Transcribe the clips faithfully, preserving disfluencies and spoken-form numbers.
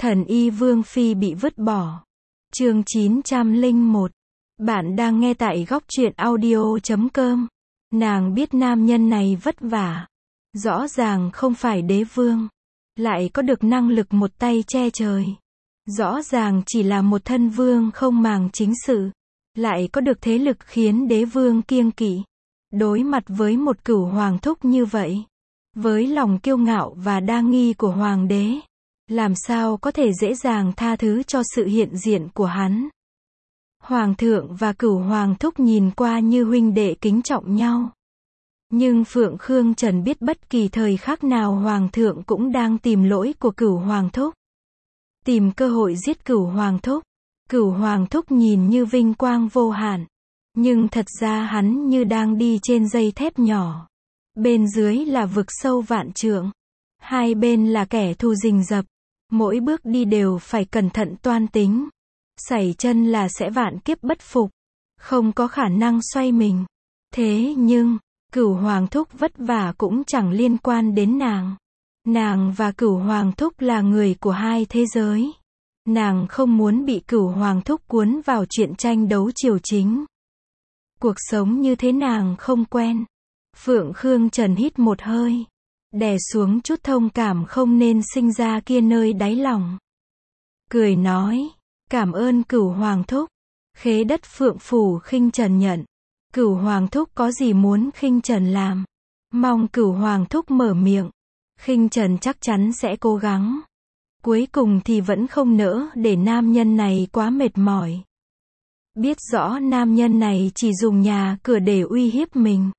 Thần y Vương Phi bị vứt bỏ. Chương chín trăm lẻ một. Bạn đang nghe tại góc truyện audio chấm com. Nàng biết nam nhân này vất vả. Rõ ràng không phải đế vương. Lại có được năng lực một tay che trời. Rõ ràng chỉ là một thân vương không màng chính sự. Lại có được thế lực khiến đế vương kiêng kỵ. Đối mặt với một cửu hoàng thúc như vậy. Với lòng kiêu ngạo và đa nghi của hoàng đế. Làm sao có thể dễ dàng tha thứ cho sự hiện diện của hắn. Hoàng thượng và cửu hoàng thúc nhìn qua như huynh đệ kính trọng nhau. Nhưng Phượng Khương Trần biết bất kỳ thời khắc nào hoàng thượng cũng đang tìm lỗi của cửu hoàng thúc. Tìm cơ hội giết cửu hoàng thúc. Cửu hoàng thúc nhìn như vinh quang vô hạn. Nhưng thật ra hắn như đang đi trên dây thép nhỏ. Bên dưới là vực sâu vạn trượng. Hai bên là kẻ thù rình rập. Mỗi bước đi đều phải cẩn thận toan tính. Sẩy chân là sẽ vạn kiếp bất phục. Không có khả năng xoay mình. Thế nhưng, cửu hoàng thúc vất vả cũng chẳng liên quan đến nàng. Nàng và cửu hoàng thúc là người của hai thế giới. Nàng không muốn bị cửu hoàng thúc cuốn vào chuyện tranh đấu triều chính. Cuộc sống như thế nàng không quen. Phượng Khương Trần hít một hơi. Đè xuống chút thông cảm không nên sinh ra kia nơi đáy lòng. Cười nói, cảm ơn cửu hoàng thúc. Khế đất Phượng Phủ khinh Trần nhận. Cửu hoàng thúc có gì muốn khinh Trần làm. Mong cửu hoàng thúc mở miệng. Khinh Trần chắc chắn sẽ cố gắng. Cuối cùng thì vẫn không nỡ để nam nhân này quá mệt mỏi. Biết rõ nam nhân này chỉ dùng nhà cửa để uy hiếp mình.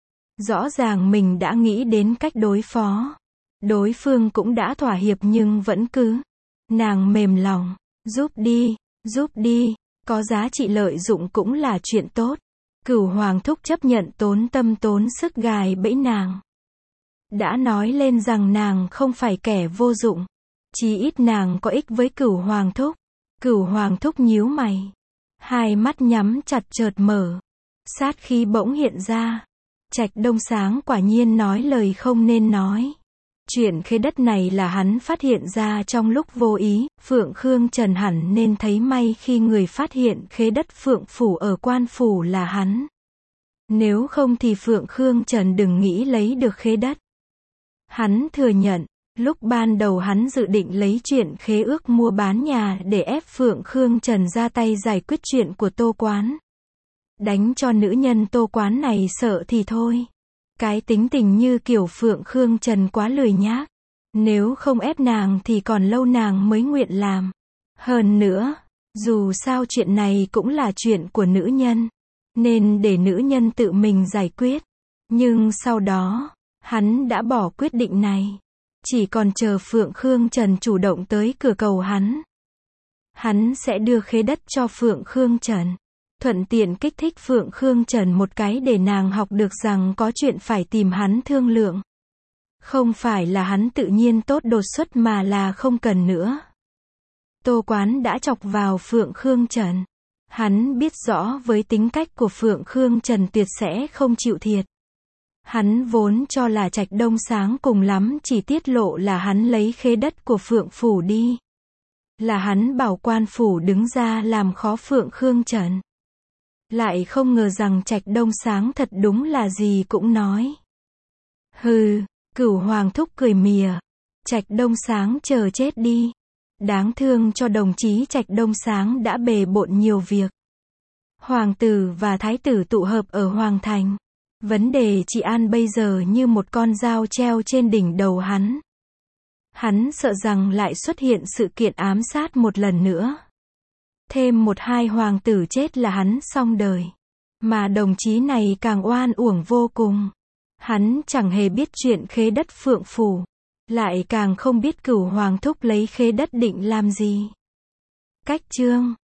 Rõ ràng mình đã nghĩ đến cách đối phó. Đối phương cũng đã thỏa hiệp nhưng vẫn cứ. Nàng mềm lòng. Giúp đi, giúp đi. Có giá trị lợi dụng cũng là chuyện tốt. Cửu hoàng thúc chấp nhận tốn tâm tốn sức gài bẫy nàng. Đã nói lên rằng nàng không phải kẻ vô dụng. Chí ít nàng có ích với cửu hoàng thúc. Cửu hoàng thúc nhíu mày. Hai mắt nhắm chặt chợt mở. Sát khí bỗng hiện ra. Trạch Đông Sáng quả nhiên nói lời không nên nói. Chuyện khế đất này là hắn phát hiện ra trong lúc vô ý. Phượng Khương Trần hẳn nên thấy may khi người phát hiện khế đất Phượng Phủ ở Quan Phủ là hắn. Nếu không thì Phượng Khương Trần đừng nghĩ lấy được khế đất. Hắn thừa nhận, lúc ban đầu hắn dự định lấy chuyện khế ước mua bán nhà để ép Phượng Khương Trần ra tay giải quyết chuyện của Tô Quán. Đánh cho nữ nhân Tô Quán này sợ thì thôi. Cái tính tình như kiểu Phượng Khương Trần quá lười nhác. Nếu không ép nàng thì còn lâu nàng mới nguyện làm. Hơn nữa, dù sao chuyện này cũng là chuyện của nữ nhân. Nên để nữ nhân tự mình giải quyết. Nhưng sau đó, hắn đã bỏ quyết định này. Chỉ còn chờ Phượng Khương Trần chủ động tới cửa cầu hắn. Hắn sẽ đưa khế đất cho Phượng Khương Trần. Thuận tiện kích thích Phượng Khương Trần một cái để nàng học được rằng có chuyện phải tìm hắn thương lượng. Không phải là hắn tự nhiên tốt đột xuất mà là không cần nữa. Tô Quán đã chọc vào Phượng Khương Trần. Hắn biết rõ với tính cách của Phượng Khương Trần tuyệt sẽ không chịu thiệt. Hắn vốn cho là Trạch Đông Sáng cùng lắm chỉ tiết lộ là hắn lấy khế đất của Phượng Phủ đi. Là hắn bảo Quan Phủ đứng ra làm khó Phượng Khương Trần. Lại không ngờ rằng Trạch Đông Sáng thật đúng là gì cũng nói. Hừ, cửu hoàng thúc cười mỉa. Trạch Đông Sáng chờ chết đi. Đáng thương cho đồng chí Trạch Đông Sáng đã bề bộn nhiều việc. Hoàng tử và thái tử tụ hợp ở Hoàng Thành. Vấn đề trị an bây giờ như một con dao treo trên đỉnh đầu hắn. Hắn sợ rằng lại xuất hiện sự kiện ám sát một lần nữa. Thêm một hai hoàng tử chết là hắn xong đời. Mà đồng chí này càng oan uổng vô cùng. Hắn chẳng hề biết chuyện khế đất Phượng Phủ. Lại càng không biết cửu hoàng thúc lấy khế đất định làm gì. Cách chương